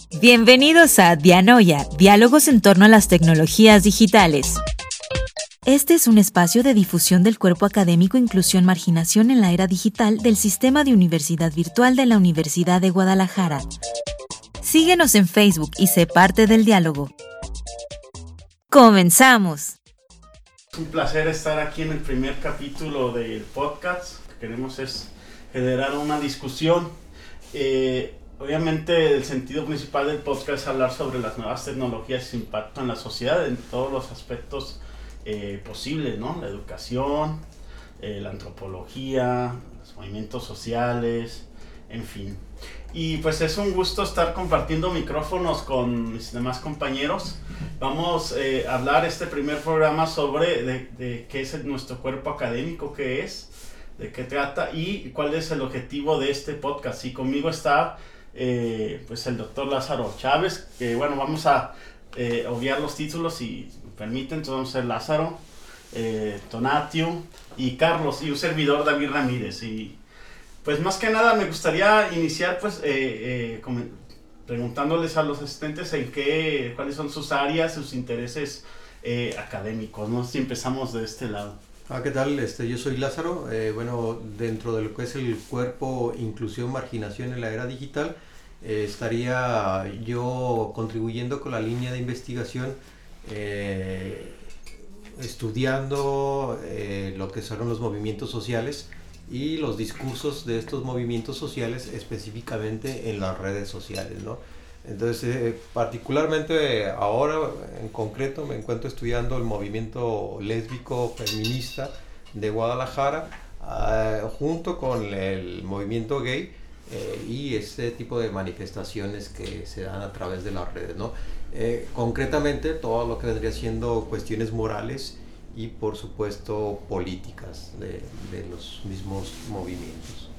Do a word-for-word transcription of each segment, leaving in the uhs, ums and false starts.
Bienvenidos a Dianoia, diálogos en torno a las tecnologías digitales. Este es un espacio de difusión del cuerpo académico Inclusión Marginación en la Era Digital del Sistema de Universidad Virtual de la Universidad de Guadalajara. Síguenos en Facebook y sé parte del diálogo. ¡Comenzamos! Es un placer estar aquí en el primer capítulo del podcast. Lo que queremos es generar una discusión. Eh, obviamente el sentido principal del podcast es hablar sobre las nuevas tecnologías y su impacto en la sociedad en todos los aspectos eh, posibles, ¿no? La educación, eh, la antropología, los movimientos sociales, en fin. Y pues es un gusto estar compartiendo micrófonos con mis demás compañeros. Vamos eh, a hablar este primer programa sobre de, de qué es el, nuestro cuerpo académico, qué es, de qué trata y cuál es el objetivo de este podcast. Y conmigo está eh, pues el doctor Lázaro Chávez, que bueno, vamos a eh, obviar los títulos si me permiten. Entonces vamos a ser Lázaro, eh, Tonatiuh y Carlos y un servidor David Ramírez. Y pues más que nada me gustaría iniciar pues eh, eh, como, preguntándoles a los asistentes en qué, cuáles son sus áreas, sus intereses eh, académicos, ¿no? Si empezamos de este lado. Ah, ¿qué tal? Este, yo soy Lázaro. Eh, bueno, dentro de lo que es el cuerpo Inclusión Marginación en la Era Digital, eh, estaría yo contribuyendo con la línea de investigación, eh, estudiando eh, lo que son los movimientos sociales y los discursos de estos movimientos sociales específicamente en las redes sociales, ¿no? Entonces, eh, particularmente eh, ahora en concreto me encuentro estudiando el movimiento lésbico feminista de Guadalajara eh, junto con el movimiento gay eh, y este tipo de manifestaciones que se dan a través de las redes, ¿no? Eh, concretamente todo lo que vendría siendo cuestiones morales y por supuesto políticas de, de los mismos movimientos.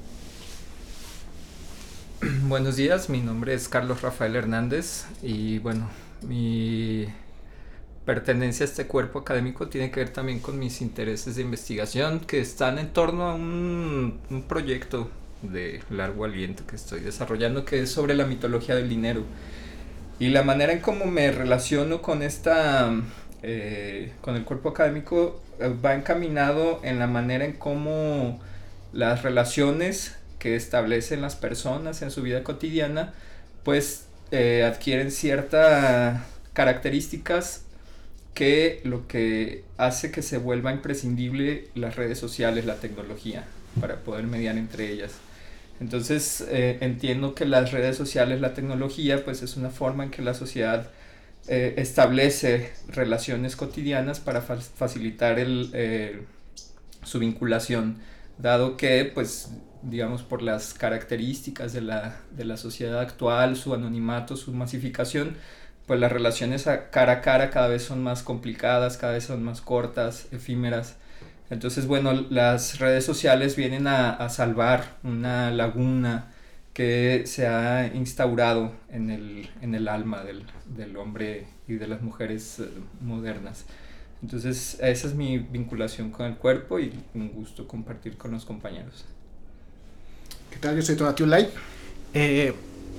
Buenos días, mi nombre es Carlos Rafael Hernández y bueno, mi pertenencia a este cuerpo académico tiene que ver también con mis intereses de investigación que están en torno a un, un proyecto de largo aliento que estoy desarrollando que es sobre la mitología del dinero y la manera en cómo me relaciono con esta... Eh, con el cuerpo académico eh, va encaminado en la manera en cómo las relaciones que establecen las personas en su vida cotidiana pues eh, adquieren ciertas características que lo que hace que se vuelva imprescindible las redes sociales, la tecnología para poder mediar entre ellas. Entonces eh, entiendo que las redes sociales, la tecnología pues es una forma en que la sociedad Eh, establece relaciones cotidianas para fa- facilitar el, eh, su vinculación, dado que, pues, digamos, por las características de la, de la sociedad actual, su anonimato, su masificación, pues las relaciones a cara a cara cada vez son más complicadas, cada vez son más cortas, efímeras. Entonces, bueno, las redes sociales vienen a, a salvar una laguna que se ha instaurado en el, en el alma del, del hombre y de las mujeres uh, modernas. Entonces esa es mi vinculación con el cuerpo y un gusto compartir con los compañeros. ¿Qué tal? Yo soy Tonatiuh Lai. Eh,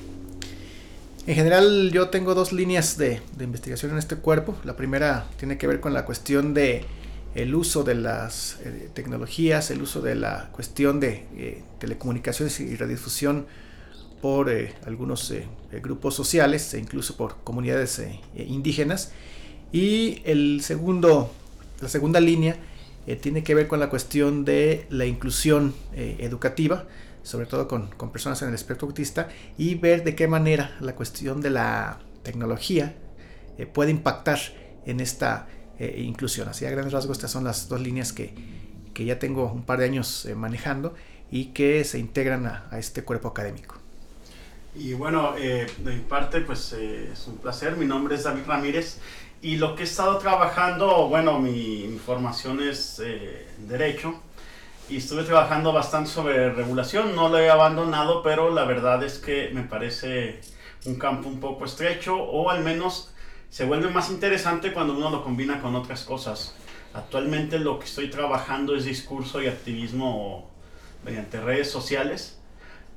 en general yo tengo dos líneas de, de investigación en este cuerpo. La primera tiene que ver con la cuestión de el uso de las eh, tecnologías, el uso de la cuestión de eh, telecomunicaciones y radiodifusión por eh, algunos eh, grupos sociales e incluso por comunidades eh, indígenas. Y el segundo, la segunda línea eh, tiene que ver con la cuestión de la inclusión eh, educativa, sobre todo con, con personas en el espectro autista, y ver de qué manera la cuestión de la tecnología eh, puede impactar en esta eh, inclusión. Así a grandes rasgos estas son las dos líneas que, que ya tengo un par de años eh, manejando y que se integran a, a este cuerpo académico. Y bueno, eh, de mi parte pues eh, es un placer, mi nombre es David Ramírez y lo que he estado trabajando, bueno, mi, mi formación es eh, en Derecho y estuve trabajando bastante sobre regulación, no lo he abandonado, pero la verdad es que me parece un campo un poco estrecho o al menos se vuelve más interesante cuando uno lo combina con otras cosas. Actualmente lo que estoy trabajando es discurso y activismo mediante redes sociales.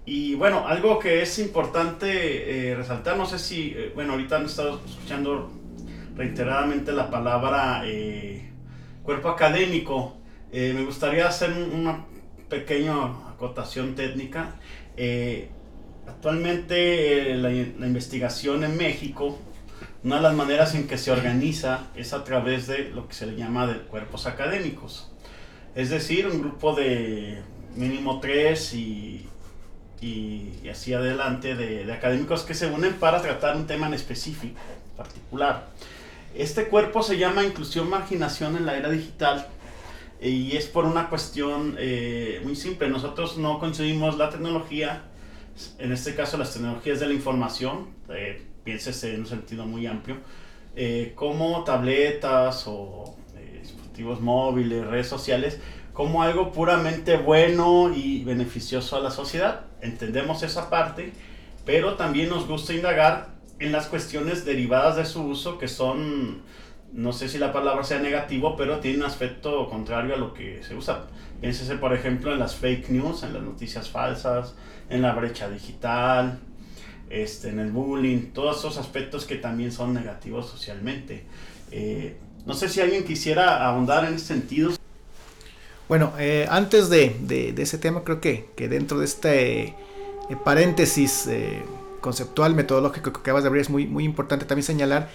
Y bueno, algo que es importante eh, resaltar, no sé si, eh, bueno, ahorita han estado escuchando reiteradamente la palabra eh, cuerpo académico. Eh, me gustaría hacer una pequeña acotación técnica. Eh, actualmente eh, la, la investigación en México, una de las maneras en que se organiza es a través de lo que se le llama de cuerpos académicos. Es decir, un grupo de mínimo tres y, y, y así adelante de, de académicos que se unen para tratar un tema en específico, particular. Este cuerpo se llama Inclusión Marginación en la Era Digital y es por una cuestión eh, muy simple. Nosotros no concebimos la tecnología, en este caso las tecnologías de la información, eh, piénsese en un sentido muy amplio, eh, como tabletas o eh, dispositivos móviles, redes sociales, como algo puramente bueno y beneficioso a la sociedad. Entendemos esa parte, pero también nos gusta indagar en las cuestiones derivadas de su uso, que son, no sé si la palabra sea negativo, pero tiene un aspecto contrario a lo que se usa. Piénsese, por ejemplo, en las fake news, en las noticias falsas, en la brecha digital, este, en el bullying, todos esos aspectos que también son negativos socialmente. Eh, no sé si alguien quisiera ahondar en ese sentido. Bueno, eh, antes de, de, de ese tema, creo que, que dentro de este eh, paréntesis eh, conceptual, metodológico que acabas de abrir, es muy, muy importante también señalar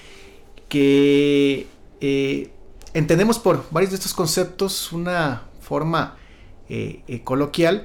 que eh, entendemos por varios de estos conceptos una forma eh, eh, coloquial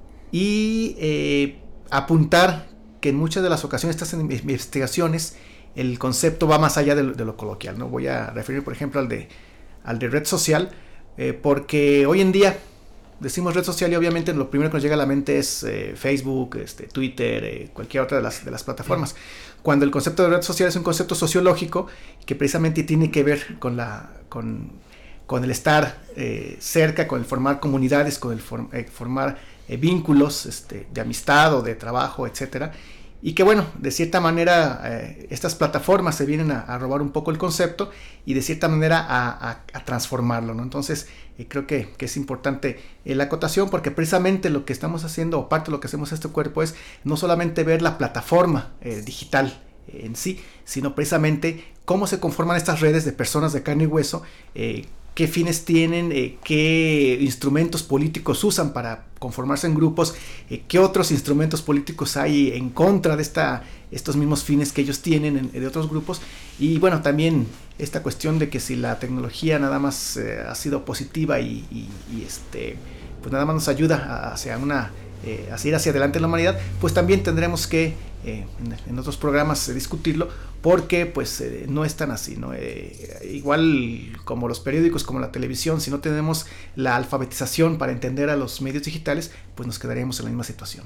y eh, apuntar que en muchas de las ocasiones estas investigaciones el concepto va más allá de lo, de lo coloquial, ¿no? Voy a referir, por ejemplo, al de, al de red social, eh, porque hoy en día decimos red social y obviamente lo primero que nos llega a la mente es eh, Facebook, este, Twitter, eh, cualquier otra de las, de las plataformas. Cuando el concepto de red social es un concepto sociológico que precisamente tiene que ver con, la, con, con el estar eh, cerca, con el formar comunidades, con el form, eh, formar eh, vínculos este, de amistad o de trabajo, etcétera. Y que bueno, de cierta manera eh, estas plataformas se vienen a, a robar un poco el concepto y de cierta manera a, a, a transformarlo, ¿no? Entonces eh, creo que, que es importante eh, la acotación, porque precisamente lo que estamos haciendo, o parte de lo que hacemos en este cuerpo, es no solamente ver la plataforma eh, digital eh, en sí, sino precisamente cómo se conforman estas redes de personas de carne y hueso, eh, qué fines tienen, eh, qué instrumentos políticos usan para conformarse en grupos, eh, qué otros instrumentos políticos hay en contra de esta, estos mismos fines que ellos tienen en, de otros grupos. Y bueno, también esta cuestión de que si la tecnología nada más eh, ha sido positiva y, y, y este, pues nada más nos ayuda hacia una, eh, a seguir hacia adelante en la humanidad, pues también tendremos que eh, en, en otros programas eh, discutirlo, porque pues eh, no es tan así, ¿no? Eh, igual como los periódicos, como la televisión, si no tenemos la alfabetización para entender a los medios digitales, pues nos quedaríamos en la misma situación.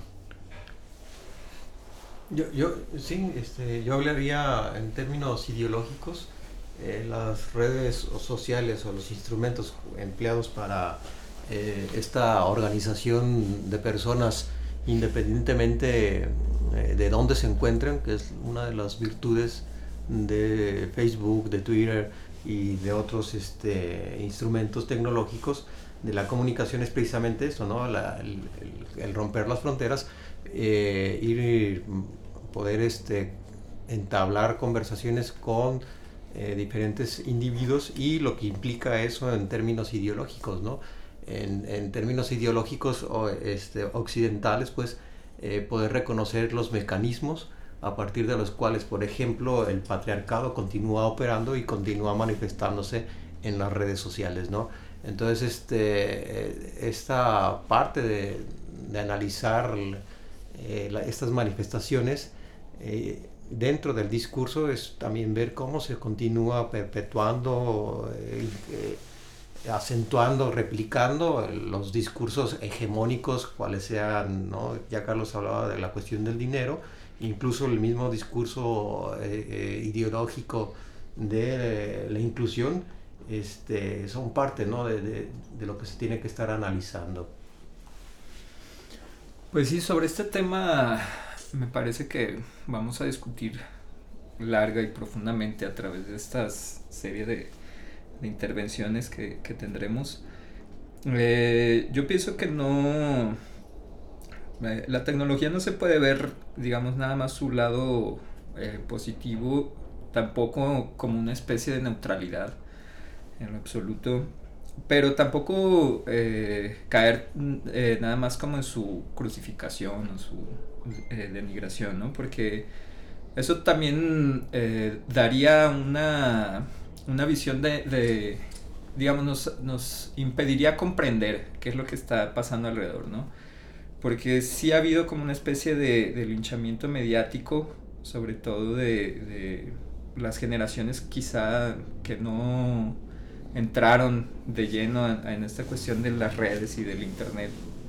Yo, yo sí, este, yo hablaría en términos ideológicos. Eh, las redes sociales o los instrumentos empleados para eh, esta organización de personas, independientemente eh, de dónde se encuentren, que es una de las virtudes de Facebook, de Twitter y de otros este, instrumentos tecnológicos de la comunicación, es precisamente esto, ¿no? La, el, el, el romper las fronteras, eh, ir, poder este, entablar conversaciones con eh, diferentes individuos, y lo que implica eso en términos ideológicos, ¿no? En, en términos ideológicos o, este, occidentales, pues eh, poder reconocer los mecanismos a partir de los cuales, por ejemplo, el patriarcado continúa operando y continúa manifestándose en las redes sociales, ¿no? Entonces, este, esta parte de, de analizar eh, la, estas manifestaciones eh, dentro del discurso es también ver cómo se continúa perpetuando, eh, eh, acentuando, replicando los discursos hegemónicos, cuales sean, ¿no? Ya Carlos hablaba de la cuestión del dinero, incluso el mismo discurso eh, eh, ideológico de eh, la inclusión, este, son parte, ¿no? de, de, de lo que se tiene que estar analizando. Pues sí, sobre este tema me parece que vamos a discutir larga y profundamente a través de esta serie de, de intervenciones que, que tendremos. Eh, yo pienso que no, Eh, la tecnología no se puede ver, digamos, nada más su lado eh, positivo, tampoco como una especie de neutralidad en lo absoluto, pero tampoco eh, caer eh, nada más como en su crucificación o su eh, denigración, ¿no? Porque eso también eh, daría una, una visión de, de digamos, nos, nos impediría comprender qué es lo que está pasando alrededor, ¿no? Porque sí ha habido como una especie de, de linchamiento mediático, sobre todo de, de las generaciones quizá que no entraron de lleno en, en esta cuestión de las redes y del internet,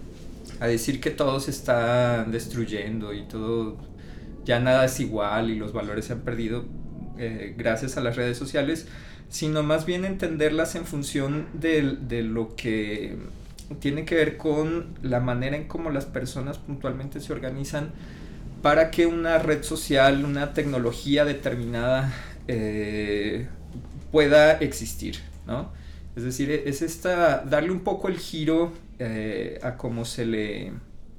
a decir que todo se está destruyendo y todo, ya nada es igual y los valores se han perdido eh, gracias a las redes sociales, sino más bien entenderlas en función de, de lo que tiene que ver con la manera en cómo las personas puntualmente se organizan para que una red social, una tecnología determinada eh, pueda existir, ¿no? Es decir, es esta, darle un poco el giro eh, a cómo se le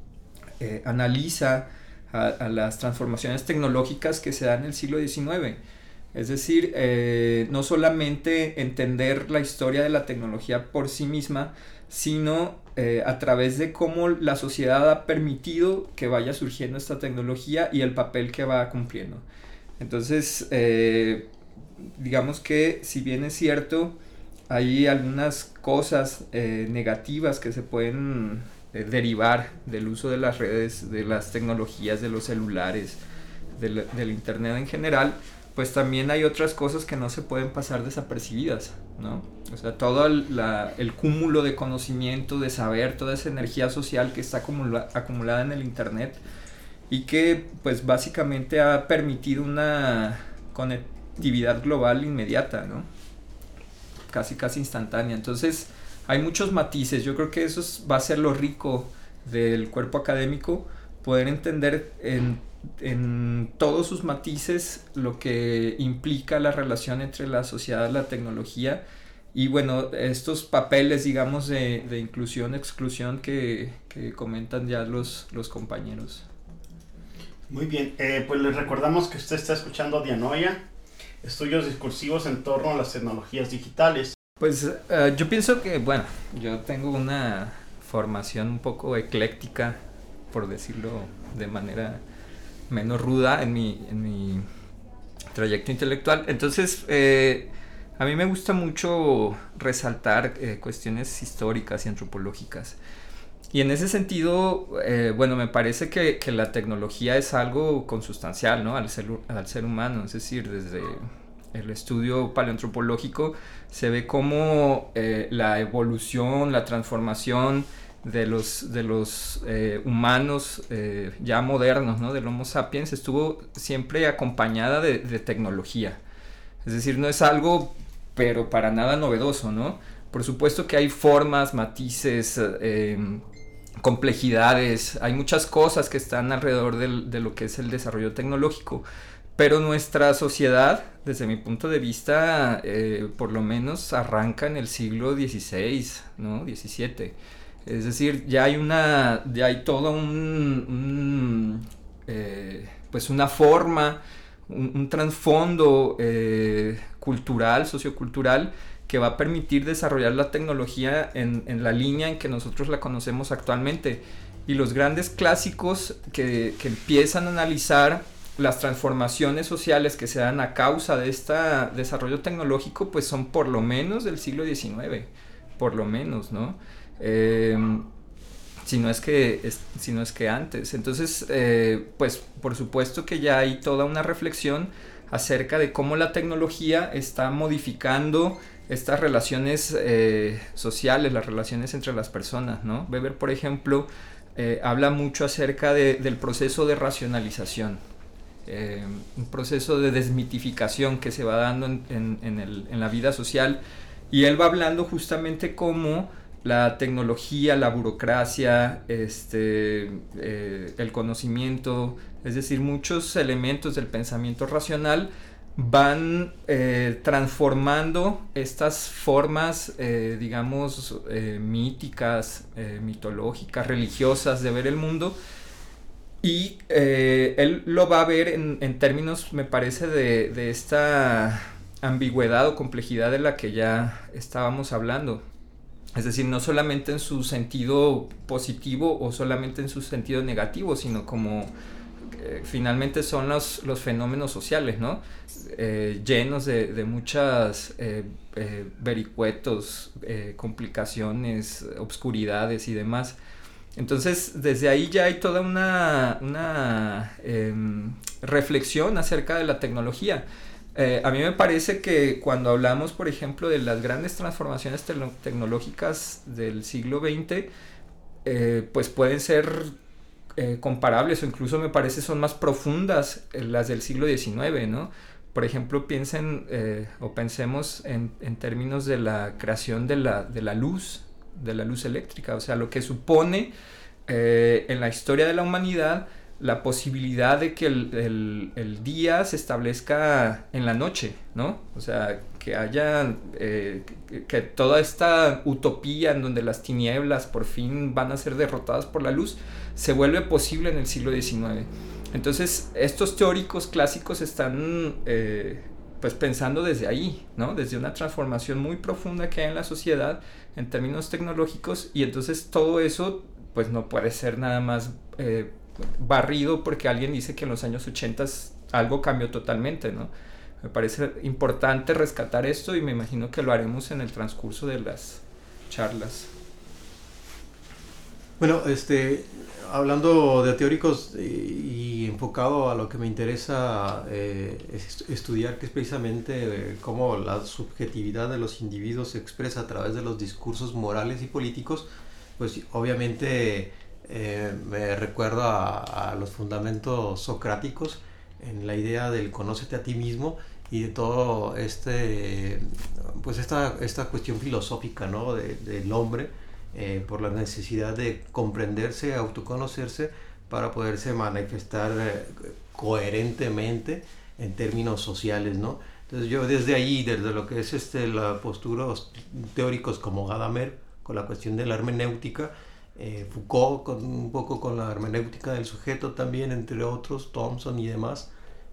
eh, analiza a, a las transformaciones tecnológicas que se dan en el siglo diecinueve. Es decir, eh, no solamente entender la historia de la tecnología por sí misma, sino eh, a través de cómo la sociedad ha permitido que vaya surgiendo esta tecnología y el papel que va cumpliendo. Entonces, eh, digamos que si bien es cierto, hay algunas cosas eh, negativas que se pueden eh, derivar del uso de las redes, de las tecnologías, de los celulares, del, del internet en general, pues también hay otras cosas que no se pueden pasar desapercibidas, ¿no? O sea, todo el, la, el cúmulo de conocimiento, de saber, toda esa energía social que está acumula, acumulada en el internet y que pues básicamente ha permitido una conectividad global inmediata, ¿no? Casi casi instantánea. Entonces hay muchos matices. Yo creo que eso es, va a ser lo rico del cuerpo académico, poder entender en en todos sus matices lo que implica la relación entre la sociedad y la tecnología y bueno, estos papeles digamos de, de inclusión, exclusión que, que comentan ya los, los compañeros. Muy bien, eh, pues les recordamos que usted está escuchando Dianoia, estudios discursivos en torno a las tecnologías digitales. Pues uh, yo pienso que, bueno, yo tengo una formación un poco ecléctica, por decirlo de manera menos ruda en mi, en mi trayecto intelectual. Entonces, eh, a mí me gusta mucho resaltar eh, cuestiones históricas y antropológicas. Y en ese sentido, eh, bueno, me parece que, que la tecnología es algo consustancial, ¿no? al, ser, al ser humano. Es decir, desde el estudio paleoantropológico se ve cómo eh, la evolución, la transformación de los, de los eh, humanos eh, ya modernos, ¿no? Del Homo sapiens, estuvo siempre acompañada de, de tecnología. Es decir, no es algo, pero para nada novedoso, ¿no? Por supuesto que hay formas, matices, eh, complejidades, hay muchas cosas que están alrededor del, de lo que es el desarrollo tecnológico, pero nuestra sociedad, desde mi punto de vista, eh, por lo menos arranca en el siglo dieciséis, ¿no? diecisiete. Es decir, ya hay una, ya hay todo un, un eh, pues una forma, un, un trasfondo eh, cultural, sociocultural, que va a permitir desarrollar la tecnología en, en la línea en que nosotros la conocemos actualmente. Y los grandes clásicos que, que empiezan a analizar las transformaciones sociales que se dan a causa de este desarrollo tecnológico, pues son por lo menos del siglo diecinueve, por lo menos, ¿no? Eh, si no es que es, si no es que antes. Entonces eh, pues por supuesto que ya hay toda una reflexión acerca de cómo la tecnología está modificando estas relaciones eh, sociales, las relaciones entre las personas, ¿no? Weber, por ejemplo, eh, habla mucho acerca de, del proceso de racionalización, eh, un proceso de desmitificación que se va dando en, en, en, el, en la vida social, y él va hablando justamente cómo la tecnología, la burocracia, este, eh, el conocimiento, es decir, muchos elementos del pensamiento racional van eh, transformando estas formas, eh, digamos, eh, míticas, eh, mitológicas, religiosas de ver el mundo. Y eh, él lo va a ver en, en términos, me parece, de, de esta ambigüedad o complejidad de la que ya estábamos hablando. Es decir, no solamente en su sentido positivo o solamente en su sentido negativo, sino como eh, finalmente son los, los fenómenos sociales, ¿no? Eh, llenos de, de muchas eh, eh, vericuetos, eh, complicaciones, obscuridades y demás. Entonces, desde ahí ya hay toda una, una eh, reflexión acerca de la tecnología. Eh, a mí me parece que cuando hablamos, por ejemplo, de las grandes transformaciones te- tecnológicas del siglo veinte, eh, pues pueden ser eh, comparables o incluso me parece son más profundas eh, las del siglo diecinueve, ¿no? Por ejemplo, piensen eh, o pensemos en, en términos de la creación de la, de la luz, de la luz eléctrica, o sea, lo que supone eh, en la historia de la humanidad la posibilidad de que el, el, el día se establezca en la noche, ¿no? O sea, que haya, eh, que, que toda esta utopía en donde las tinieblas por fin van a ser derrotadas por la luz, se vuelve posible en el siglo diecinueve. Entonces, estos teóricos clásicos están eh, pues pensando desde ahí, ¿no? Desde una transformación muy profunda que hay en la sociedad en términos tecnológicos, y entonces todo eso pues no puede ser nada más eh, barrido porque alguien dice que en los años ochenta algo cambió totalmente, ¿no? Me parece importante rescatar esto y me imagino que lo haremos en el transcurso de las charlas. Bueno, este, hablando de teóricos y, y enfocado a lo que me interesa eh, es estudiar, que es precisamente eh, cómo la subjetividad de los individuos se expresa a través de los discursos morales y políticos, pues obviamente eh, me recuerda a, a los fundamentos socráticos en la idea del conócete a ti mismo y de todo este, pues esta, esta cuestión filosófica, ¿no? de, del hombre. Eh, por la necesidad de comprenderse, autoconocerse para poderse manifestar eh, coherentemente en términos sociales, ¿no? Entonces yo desde ahí, desde lo que es este, la postura teóricos como Gadamer, con la cuestión de la hermenéutica, eh, Foucault con, un poco con la hermenéutica del sujeto también, entre otros, Thompson y demás,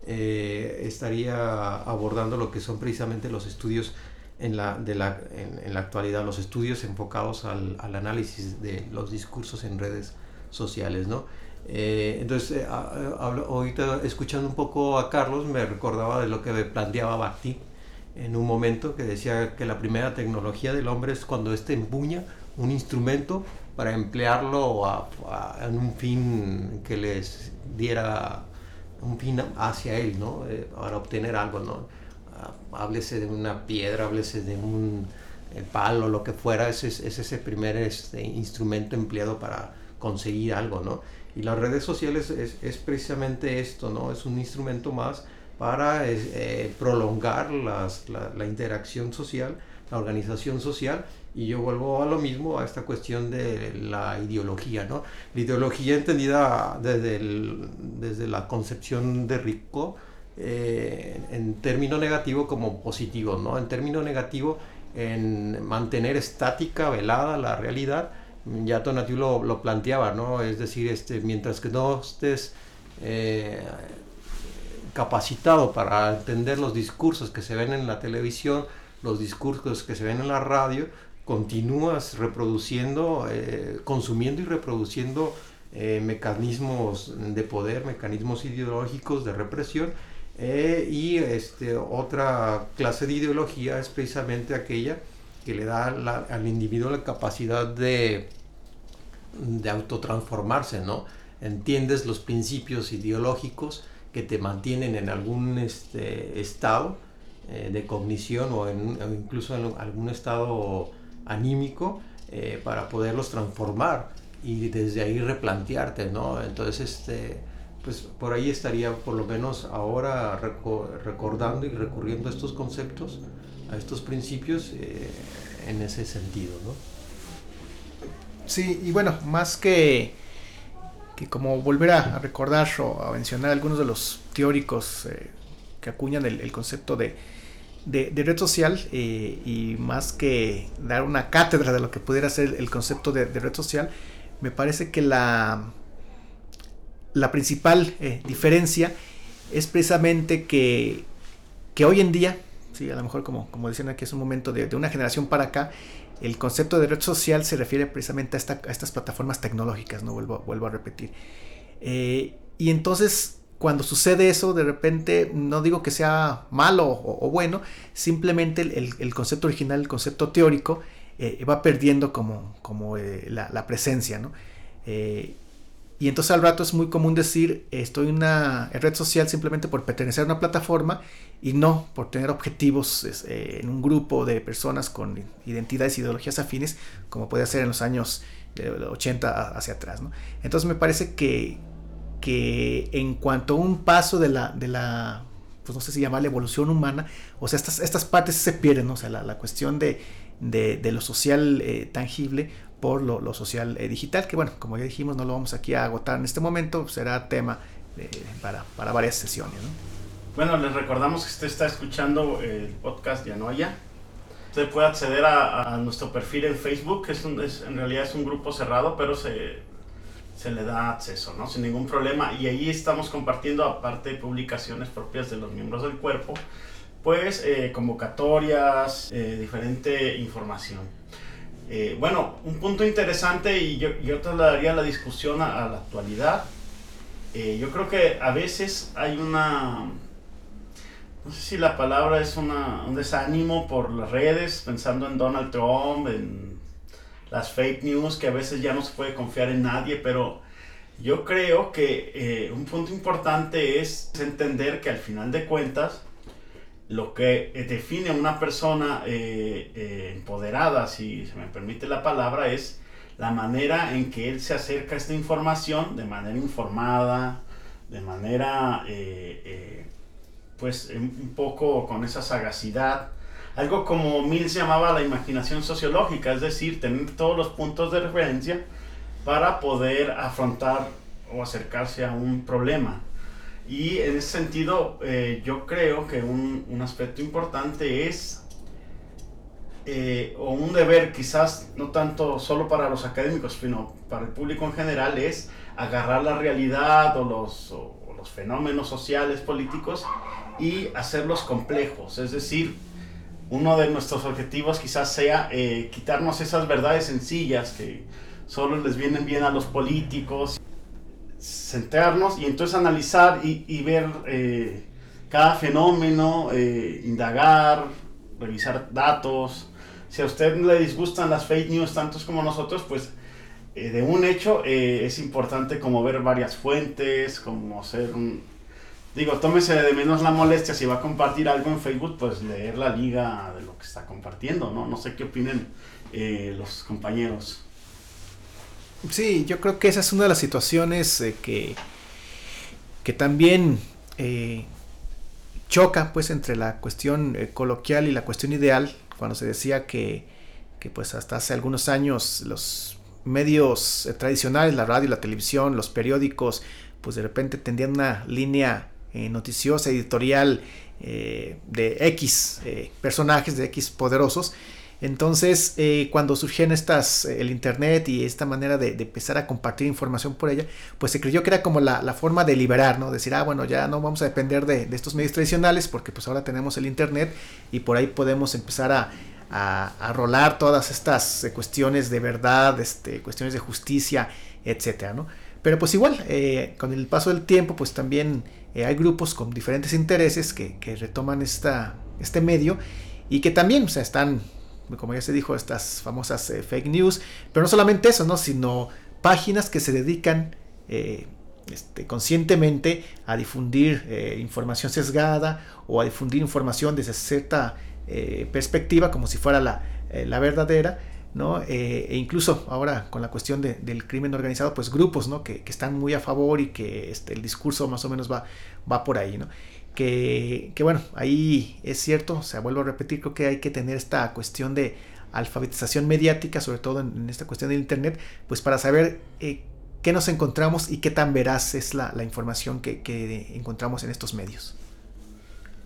eh, estaría abordando lo que son precisamente los estudios En la, de la, en, en la actualidad, los estudios enfocados al, al análisis de los discursos en redes sociales, ¿no? Eh, entonces, eh, hablo, ahorita escuchando un poco a Carlos, me recordaba de lo que planteaba Bakhtin en un momento, que decía que la primera tecnología del hombre es cuando éste empuña un instrumento para emplearlo a, a, en un fin que les diera un fin hacia él, ¿no? Eh, para obtener algo, ¿no? Háblese de una piedra, háblese de un palo, lo que fuera, es, es, es ese primer este, instrumento empleado para conseguir algo, ¿no? Y las redes sociales es, es precisamente esto, ¿no? Es un instrumento más para eh, prolongar las, la, la interacción social, la organización social, y yo vuelvo a lo mismo, a esta cuestión de la ideología, ¿no? La ideología entendida desde, el, desde la concepción de Rico, Eh, en término negativo como positivo, ¿no? En término negativo, en mantener estática, velada la realidad. Ya Tonatiuh lo, lo planteaba, ¿no? Es decir, este, mientras que no estés eh, capacitado para entender los discursos que se ven en la televisión, los discursos que se ven en la radio, continúas reproduciendo, eh, consumiendo y reproduciendo eh, mecanismos de poder, mecanismos ideológicos de represión. Eh, y este, otra clase de ideología es precisamente aquella que le da la, al individuo la capacidad de, de autotransformarse, ¿no? Entiendes los principios ideológicos que te mantienen en algún este, estado eh, de cognición o, en, o incluso en algún estado anímico eh, para poderlos transformar y desde ahí replantearte, ¿no? Entonces, este... pues por ahí estaría por lo menos ahora reco- recordando y recurriendo a estos conceptos, a estos principios eh, en ese sentido, ¿no? Sí, y bueno, más que, que como volver a, a recordar o a mencionar algunos de los teóricos eh, que acuñan el, el concepto de, de, de red social, eh, y más que dar una cátedra de lo que pudiera ser el concepto de, de red social, me parece que la, la principal eh, diferencia es precisamente que, que hoy en día, sí, a lo mejor como, como decían aquí, es un momento de, de una generación para acá, el concepto de red social se refiere precisamente a, esta, a estas plataformas tecnológicas, ¿no? Vuelvo, vuelvo a repetir. Eh, y entonces, cuando sucede eso, de repente, no digo que sea malo o, o bueno, simplemente el, el, el concepto original, el concepto teórico, eh, va perdiendo como, como eh, la, la presencia, ¿no? Eh, y entonces al rato es muy común decir, eh, estoy en una red social simplemente por pertenecer a una plataforma y no por tener objetivos eh, en un grupo de personas con identidades e ideologías afines, como puede ser en los años de ochenta hacia atrás, ¿no? Entonces me parece que, que en cuanto a un paso de la, de la, pues no sé si llamarle evolución humana, o sea, estas, estas partes se pierden, ¿no? O sea, la, la cuestión de, de, de lo social eh, tangible por lo, lo social eh, digital, que bueno, como ya dijimos, no lo vamos aquí a agotar en este momento, será tema eh, para, para varias sesiones, ¿no? Bueno, les recordamos que usted está escuchando el podcast Dianoia. Usted puede acceder a, a nuestro perfil en Facebook, que es un, es, en realidad es un grupo cerrado, pero se, se le da acceso, ¿no? Sin ningún problema. Y ahí estamos compartiendo, aparte de publicaciones propias de los miembros del cuerpo, pues eh, convocatorias, eh, diferente información. Eh, bueno, un punto interesante, y yo, yo trasladaría la discusión a, a la actualidad. Eh, yo creo que a veces hay una, no sé si la palabra es una, un desánimo por las redes, pensando en Donald Trump, en las fake news, que a veces ya no se puede confiar en nadie, pero yo creo que eh, un punto importante es entender que al final de cuentas, lo que define a una persona eh, eh, empoderada, si se me permite la palabra, es la manera en que él se acerca a esta información de manera informada, de manera eh, eh, pues un poco con esa sagacidad, algo como Mills llamaba la imaginación sociológica, es decir, tener todos los puntos de referencia para poder afrontar o acercarse a un problema. Y en ese sentido, eh, yo creo que un, un aspecto importante es, eh, o un deber quizás no tanto solo para los académicos, sino para el público en general, es agarrar la realidad o los, o, o los fenómenos sociales, políticos, y hacerlos complejos. Es decir, uno de nuestros objetivos quizás sea eh, quitarnos esas verdades sencillas que solo les vienen bien a los políticos, centrarnos y entonces analizar y, y ver eh, cada fenómeno, eh, indagar, revisar datos. Si a usted le disgustan las fake news tantos como nosotros, pues eh, de un hecho eh, es importante como ver varias fuentes, como hacer un... Digo, tómese de menos la molestia, si va a compartir algo en Facebook, pues leer la liga de lo que está compartiendo, ¿no? No sé qué opinen eh, los compañeros. Sí, yo creo que esa es una de las situaciones eh, que, que también eh, choca pues entre la cuestión eh, coloquial y la cuestión ideal, cuando se decía que, que pues hasta hace algunos años los medios eh, tradicionales, la radio, la televisión, los periódicos, pues de repente tendían una línea eh, noticiosa, editorial eh, de X eh, personajes, de X poderosos. Entonces, eh, cuando surgieron estas, eh, el internet y esta manera de, de empezar a compartir información por ella, pues se creyó que era como la, la forma de liberar, ¿no? Decir, ah, bueno, ya no vamos a depender de, de estos medios tradicionales porque pues ahora tenemos el internet y por ahí podemos empezar a, a, a rolar todas estas eh, cuestiones de verdad, este, cuestiones de justicia, etcétera, ¿no? Pero pues igual, eh, con el paso del tiempo, pues también eh, hay grupos con diferentes intereses que, que retoman esta, este medio y que también, o sea, están... como ya se dijo, estas famosas eh, fake news, pero no solamente eso, ¿no? Sino páginas que se dedican eh, este, conscientemente a difundir eh, información sesgada o a difundir información desde cierta eh, perspectiva como si fuera la, eh, la verdadera, ¿no? Eh, e incluso ahora con la cuestión de, del crimen organizado, pues grupos, ¿no? que, que están muy a favor y que este, el discurso más o menos va, va por ahí, ¿no? Que, que bueno, ahí es cierto, o sea, vuelvo a repetir, creo que hay que tener esta cuestión de alfabetización mediática, sobre todo en, en esta cuestión del internet, pues para saber eh, qué nos encontramos y qué tan veraz es la, la información que, que encontramos en estos medios.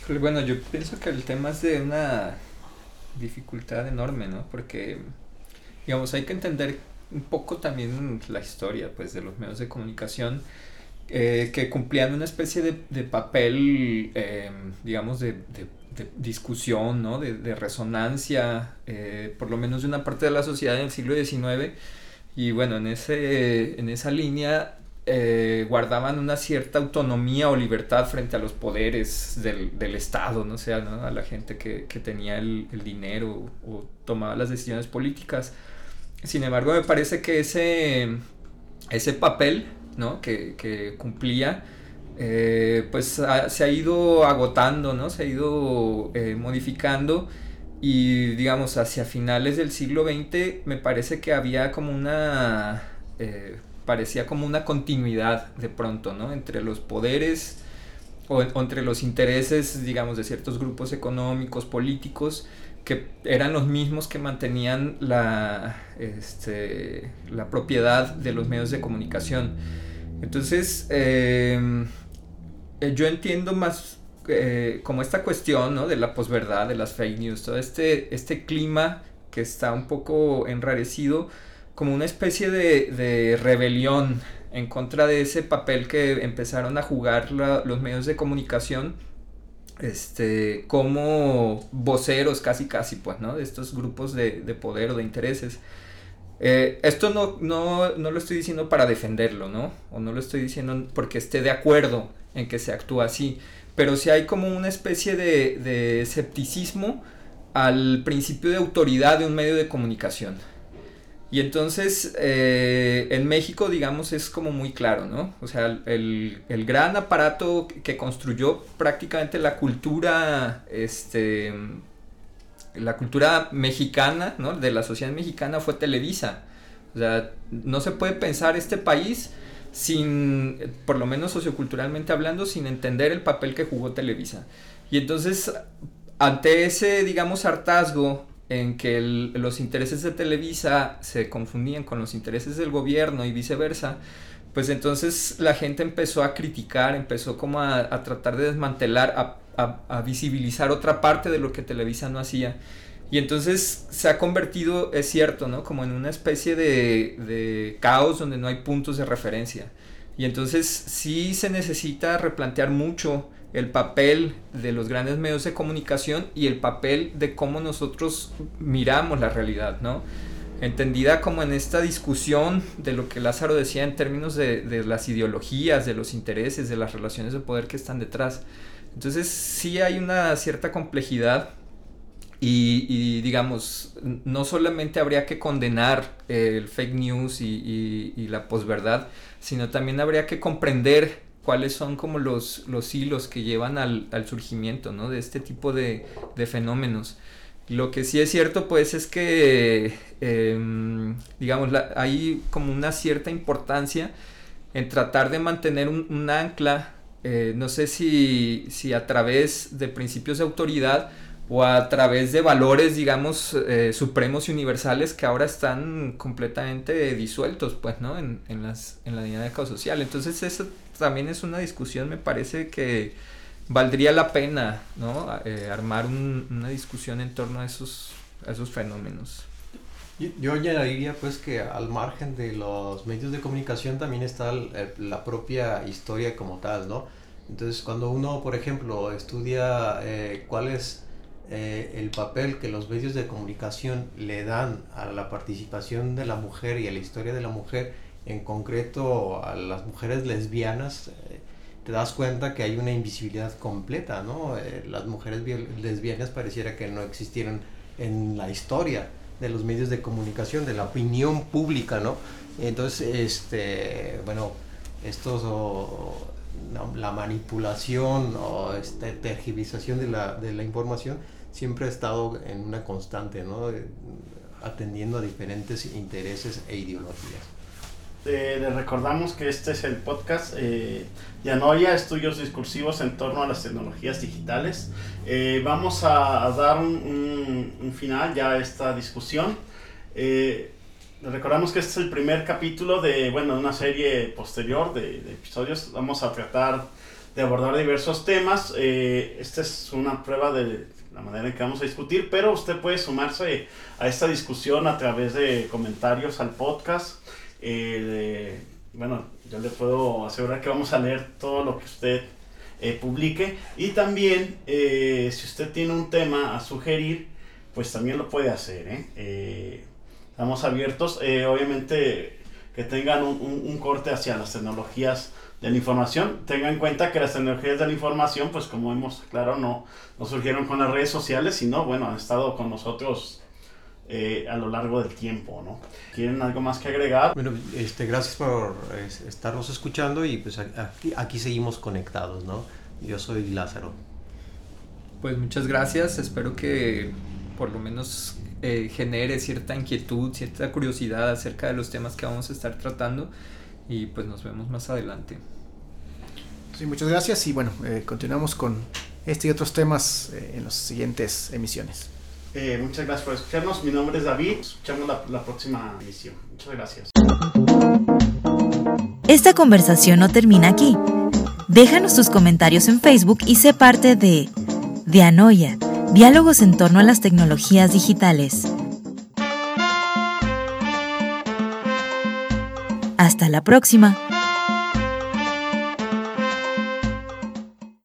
Bueno, yo pienso que el tema es de una dificultad enorme, ¿no? Porque, digamos, hay que entender un poco también la historia, pues, de los medios de comunicación eh, que cumplían una especie de, de papel, eh, digamos, de, de, de discusión, ¿no? De, de resonancia, eh, por lo menos de una parte de la sociedad en el siglo diecinueve. Y bueno, en, ese, en esa línea eh, guardaban una cierta autonomía o libertad frente a los poderes del, del Estado, ¿no? O sea, ¿no? A la gente que, que tenía el, el dinero o tomaba las decisiones políticas. Sin embargo, me parece que ese, ese papel, ¿no? que, que cumplía, eh, pues ha, se ha ido agotando, ¿no? Se ha ido eh, modificando. Y digamos, hacia finales del siglo veinte me parece que había como una, eh, parecía como una continuidad de pronto, ¿no? Entre los poderes o, o entre los intereses, digamos, de ciertos grupos económicos, políticos, que eran los mismos que mantenían la, este, la propiedad de los medios de comunicación. Entonces, eh, yo entiendo más Eh, como esta cuestión, ¿no? De la posverdad, de las fake news, todo este, este clima que está un poco enrarecido, como una especie de, de rebelión en contra de ese papel que empezaron a jugar la, los medios de comunicación, este, como voceros casi casi, pues, ¿no? De estos grupos de, de poder o de intereses. Eh, esto no, no, no lo estoy diciendo para defenderlo, ¿no? O no lo estoy diciendo porque esté de acuerdo en que se actúa así, pero sí hay como una especie de, de escepticismo al principio de autoridad de un medio de comunicación. Y entonces eh, en México, digamos, es como muy claro, ¿no? O sea, el, el gran aparato que construyó prácticamente la cultura, este, la cultura mexicana, ¿no? De la sociedad mexicana fue Televisa. O sea, no se puede pensar este país sin, por lo menos socioculturalmente hablando, sin entender el papel que jugó Televisa. Y entonces, ante ese, digamos, hartazgo en que el, los intereses de Televisa se confundían con los intereses del gobierno y viceversa, pues entonces la gente empezó a criticar, empezó como a, a tratar de desmantelar, a, a, a visibilizar otra parte de lo que Televisa no hacía. Y entonces se ha convertido, es cierto, ¿no? Como en una especie de, de caos donde no hay puntos de referencia. Y entonces sí se necesita replantear mucho el papel de los grandes medios de comunicación y el papel de cómo nosotros miramos la realidad, ¿no? Entendida como en esta discusión de lo que Lázaro decía en términos de, de las ideologías, de los intereses, de las relaciones de poder que están detrás. Entonces sí hay una cierta complejidad. Y, y digamos, no solamente habría que condenar eh, el fake news y, y, y la posverdad, sino también habría que comprender cuáles son como los, los hilos que llevan al, al surgimiento, ¿no? De este tipo de, de fenómenos. Lo que sí es cierto, pues, es que, eh, digamos, la, hay como una cierta importancia en tratar de mantener un, un ancla, eh, no sé si, si a través de principios de autoridad o a través de valores, digamos, eh, supremos y universales que ahora están completamente disueltos, pues, ¿no? En, en, las, en la dinámica social. Entonces, eso también es una discusión, me parece que valdría la pena, ¿no? Eh, armar un, una discusión en torno a esos, a esos fenómenos. Yo, yo añadiría, pues, que al margen de los medios de comunicación también está el, la propia historia como tal, ¿no? Entonces, cuando uno, por ejemplo, estudia eh, cuál es Eh, el papel que los medios de comunicación le dan a la participación de la mujer y a la historia de la mujer, en concreto a las mujeres lesbianas, eh, te das cuenta que hay una invisibilidad completa, ¿no? Eh, las mujeres lesbianas pareciera que no existieran en la historia de los medios de comunicación, de la opinión pública, ¿no? Entonces, este, bueno, estos... Oh, no, la manipulación o esta tergiversación de la, de la información siempre ha estado en una constante, ¿no? Atendiendo a diferentes intereses e ideologías. Eh, les recordamos que este es el podcast eh, Dianoia, estudios discursivos en torno a las tecnologías digitales. Eh, vamos a, a dar un, un, un final ya a esta discusión. Eh, Les recordamos que este es el primer capítulo de, bueno, una serie posterior de, de episodios. Vamos a tratar de abordar diversos temas. Eh, esta es una prueba de la manera en que vamos a discutir, pero usted puede sumarse a esta discusión a través de comentarios al podcast. Eh, de, bueno, yo le puedo asegurar que vamos a leer todo lo que usted eh, publique, y también eh, si usted tiene un tema a sugerir, pues también lo puede hacer, ¿eh? Eh, estamos abiertos, eh, obviamente que tengan un, un, un corte hacia las tecnologías de la información. Tengan en cuenta que las tecnologías de la información, pues como hemos claro, no, no surgieron con las redes sociales, sino bueno, han estado con nosotros eh, a lo largo del tiempo, ¿no? ¿Quieren algo más que agregar? Bueno, este, gracias por eh, estarnos escuchando, y pues aquí, aquí seguimos conectados, ¿no? Yo soy Lázaro. Pues muchas gracias, espero que por lo menos eh, genere cierta inquietud, cierta curiosidad acerca de los temas que vamos a estar tratando, y pues nos vemos más adelante. Sí, muchas gracias, y bueno, eh, continuamos con este y otros temas eh, en las siguientes emisiones. Eh, muchas gracias por escucharnos. Mi nombre es David. Escuchamos la, la próxima emisión. Muchas gracias. Esta conversación no termina aquí. Déjanos tus comentarios en Facebook y sé parte de Dianoia, diálogos en torno a las tecnologías digitales. Hasta la próxima.